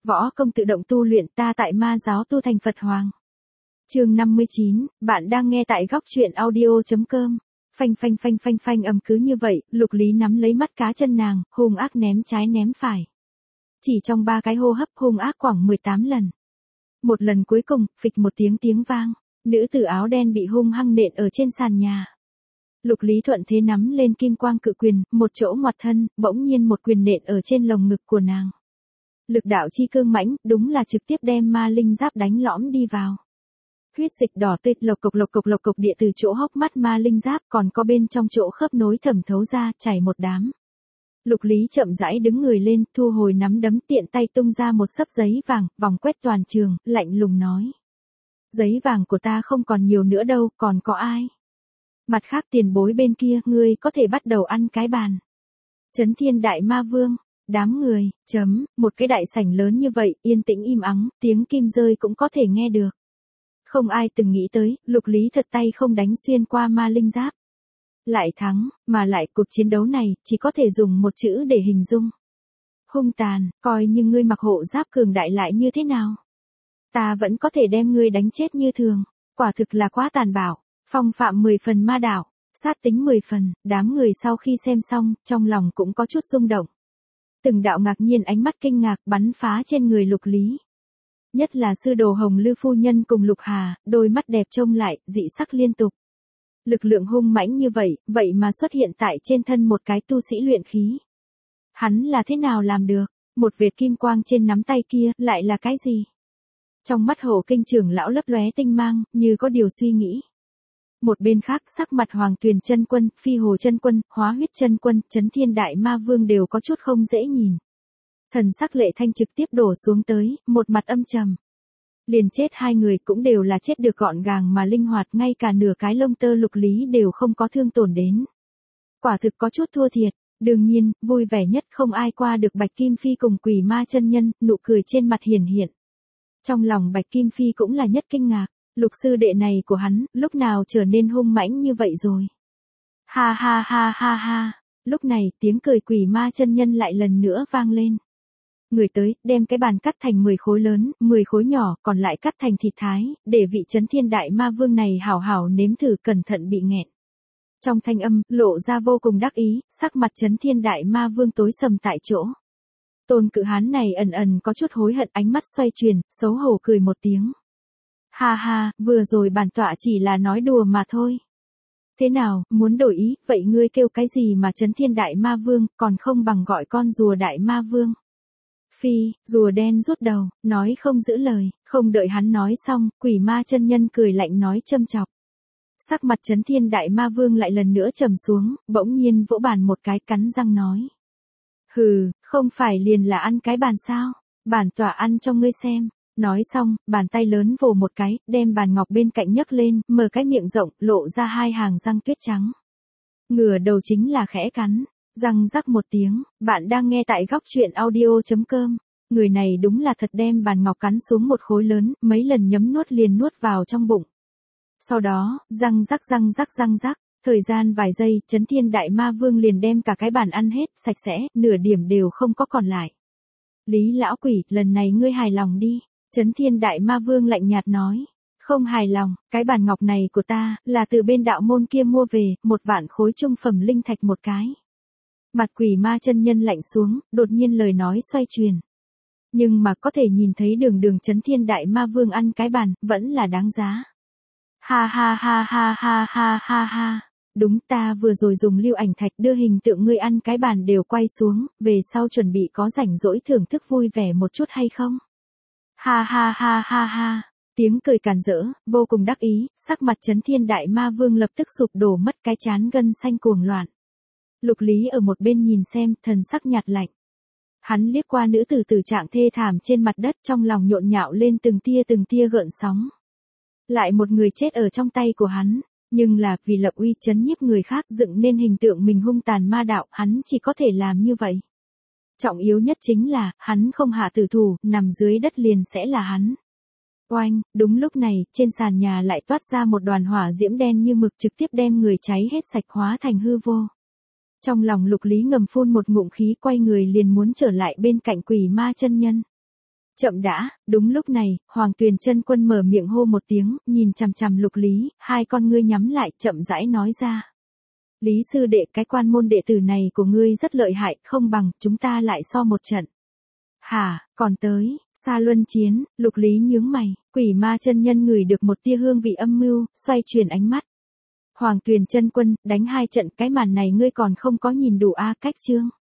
Võ công tự động tu luyện, ta tại ma giáo tu thành Phật Hoàng. Chương 59, bạn đang nghe tại góc truyện audio.com. Phanh phanh phanh phanh phanh ầm cứ như vậy, Lục Lý nắm lấy mắt cá chân nàng, hung ác ném trái ném phải. Chỉ trong 3 cái hô hấp hung ác khoảng 18 lần. Một lần cuối cùng, phịch một tiếng vang, nữ tử áo đen bị hung hăng nện ở trên sàn nhà. Lục Lý thuận thế nắm lên kim quang cự quyền, một chỗ ngoặt thân, bỗng nhiên một quyền nện ở trên lồng ngực của nàng. Lực đạo chi cương mãnh, đúng là trực tiếp đem ma linh giáp đánh lõm đi vào. Huyết dịch đỏ tươi lộc cộc địa từ chỗ hốc mắt ma linh giáp, còn có bên trong chỗ khớp nối thẩm thấu ra, chảy một đám. Lục Lý chậm rãi đứng người lên, thu hồi nắm đấm, tiện tay tung ra một xấp giấy vàng, vòng quét toàn trường, lạnh lùng nói: giấy vàng của ta không còn nhiều nữa đâu, còn có ai? Mặt khác tiền bối bên kia, ngươi có thể bắt đầu ăn cái bàn. Chấn Thiên Đại Ma Vương. Đám người, một cái đại sảnh lớn như vậy, yên tĩnh im ắng, tiếng kim rơi cũng có thể nghe được. Không ai từng nghĩ tới, Lục Lý thật tay không đánh xuyên qua ma linh giáp. Lại thắng, mà lại cuộc chiến đấu này, chỉ có thể dùng một chữ để hình dung. Hung tàn, coi như ngươi mặc hộ giáp cường đại lại như thế nào. Ta vẫn có thể đem ngươi đánh chết như thường, quả thực là quá tàn bạo, phong phạm 10 phần ma đạo, sát tính 10 phần, đám người sau khi xem xong, trong lòng cũng có chút rung động. Từng đạo ngạc nhiên ánh mắt kinh ngạc bắn phá trên người Lục Lý. Nhất là sư đồ Hồng Lư phu nhân cùng Lục Hà, đôi mắt đẹp trông lại, dị sắc liên tục. Lực lượng hung mãnh như vậy, vậy mà xuất hiện tại trên thân một cái tu sĩ luyện khí. Hắn là thế nào làm được? Một vệt kim quang trên nắm tay kia, lại là cái gì? Trong mắt Hổ Kinh trưởng lão lấp lóe tinh mang, như có điều suy nghĩ. Một bên khác, sắc mặt Hoàng Tuyền Chân Quân, Phi Hồ Chân Quân, Hóa Huyết Chân Quân, Chấn Thiên Đại Ma Vương đều có chút không dễ nhìn. Thần sắc Lệ Thanh trực tiếp đổ xuống tới, một mặt âm trầm. Liền chết hai người cũng đều là chết được gọn gàng mà linh hoạt, ngay cả nửa cái lông tơ Lục Lý đều không có thương tổn đến. Quả thực có chút thua thiệt, đương nhiên, vui vẻ nhất không ai qua được Bạch Kim Phi cùng Quỷ Ma chân nhân, nụ cười trên mặt hiển hiện. Trong lòng Bạch Kim Phi cũng là nhất kinh ngạc. Lục sư đệ này của hắn, lúc nào trở nên hung mãnh như vậy rồi? Ha ha ha ha ha. Lúc này, tiếng cười Quỷ Ma chân nhân lại lần nữa vang lên. Người tới, đem cái bàn cắt thành 10 khối lớn, 10 khối nhỏ, còn lại cắt thành thịt thái, để vị Chấn Thiên Đại Ma Vương này hảo hảo nếm thử, cẩn thận bị nghẹn. Trong thanh âm, lộ ra vô cùng đắc ý, sắc mặt Chấn Thiên Đại Ma Vương tối sầm tại chỗ. Tôn Cự Hán này ẩn có chút hối hận, ánh mắt xoay chuyển, xấu hổ cười một tiếng. Ha ha, vừa rồi bản tọa chỉ là nói đùa mà thôi. Thế nào, muốn đổi ý, vậy ngươi kêu cái gì mà Chấn Thiên Đại Ma Vương, còn không bằng gọi con rùa Đại Ma Vương. Phi, rùa đen rút đầu, nói không giữ lời, không đợi hắn nói xong, Quỷ Ma chân nhân cười lạnh nói châm chọc. Sắc mặt Chấn Thiên Đại Ma Vương lại lần nữa trầm xuống, bỗng nhiên vỗ bàn một cái, cắn răng nói. Hừ, không phải liền là ăn cái bàn sao, bản tọa ăn cho ngươi xem. Nói xong, bàn tay lớn vồ một cái, đem bàn ngọc bên cạnh nhấc lên, mở cái miệng rộng, lộ ra 2 hàng răng tuyết trắng. Ngửa đầu chính là khẽ cắn, răng rắc một tiếng, bạn đang nghe tại góc truyện audio.com. Người này đúng là thật đem bàn ngọc cắn xuống một khối lớn, mấy lần nhấm nuốt liền nuốt vào trong bụng. Sau đó, răng rắc, thời gian vài giây, Chấn Thiên Đại Ma Vương liền đem cả cái bàn ăn hết, sạch sẽ, nửa điểm đều không có còn lại. Lý lão quỷ, lần này ngươi hài lòng đi. Chấn Thiên Đại Ma Vương lạnh nhạt nói. Không hài lòng, cái bàn ngọc này của ta, là từ bên đạo môn kia mua về, 1 vạn khối trung phẩm linh thạch một cái. Mặt Quỷ Ma chân nhân lạnh xuống, đột nhiên lời nói xoay truyền. Nhưng mà có thể nhìn thấy đường Chấn Thiên Đại Ma Vương ăn cái bàn, vẫn là đáng giá. Ha ha ha ha ha ha ha ha. Đúng, ta vừa rồi dùng lưu ảnh thạch đưa hình tượng ngươi ăn cái bàn đều quay xuống, về sau chuẩn bị có rảnh rỗi thưởng thức vui vẻ một chút hay không? Ha ha ha ha ha, tiếng cười càn rỡ, vô cùng đắc ý, sắc mặt Chấn Thiên Đại Ma Vương lập tức sụp đổ mất, cái trán gân xanh cuồng loạn. Lục Lý ở một bên nhìn xem, thần sắc nhạt lạnh. Hắn liếc qua nữ tử tử trạng thê thảm trên mặt đất, trong lòng nhộn nhạo lên từng tia gợn sóng. Lại một người chết ở trong tay của hắn, nhưng là vì lập uy chấn nhiếp người khác, dựng nên hình tượng mình hung tàn ma đạo, hắn chỉ có thể làm như vậy. Trọng yếu nhất chính là, hắn không hạ tử thủ, nằm dưới đất liền sẽ là hắn. Oanh, đúng lúc này, trên sàn nhà lại toát ra một đoàn hỏa diễm đen như mực, trực tiếp đem người cháy hết sạch, hóa thành hư vô. Trong lòng Lục Lý ngầm phun một ngụm khí, quay người liền muốn trở lại bên cạnh Quỷ Ma chân nhân. Chậm đã, đúng lúc này, Hoàng Tuyền Chân Quân mở miệng hô một tiếng, nhìn chằm chằm Lục Lý, hai con ngươi nhắm lại, chậm rãi nói ra. Lý sư đệ, cái quan môn đệ tử này của ngươi rất lợi hại, không bằng, chúng ta lại so một trận. Hả, còn tới, Sa Luân chiến, Lục Lý nhướng mày, Quỷ Ma chân nhân ngửi được một tia hương vị âm mưu, xoay chuyển ánh mắt. Hoàng Tuyền Chân Quân, đánh hai trận, cái màn này ngươi còn không có nhìn đủ a, cách chương.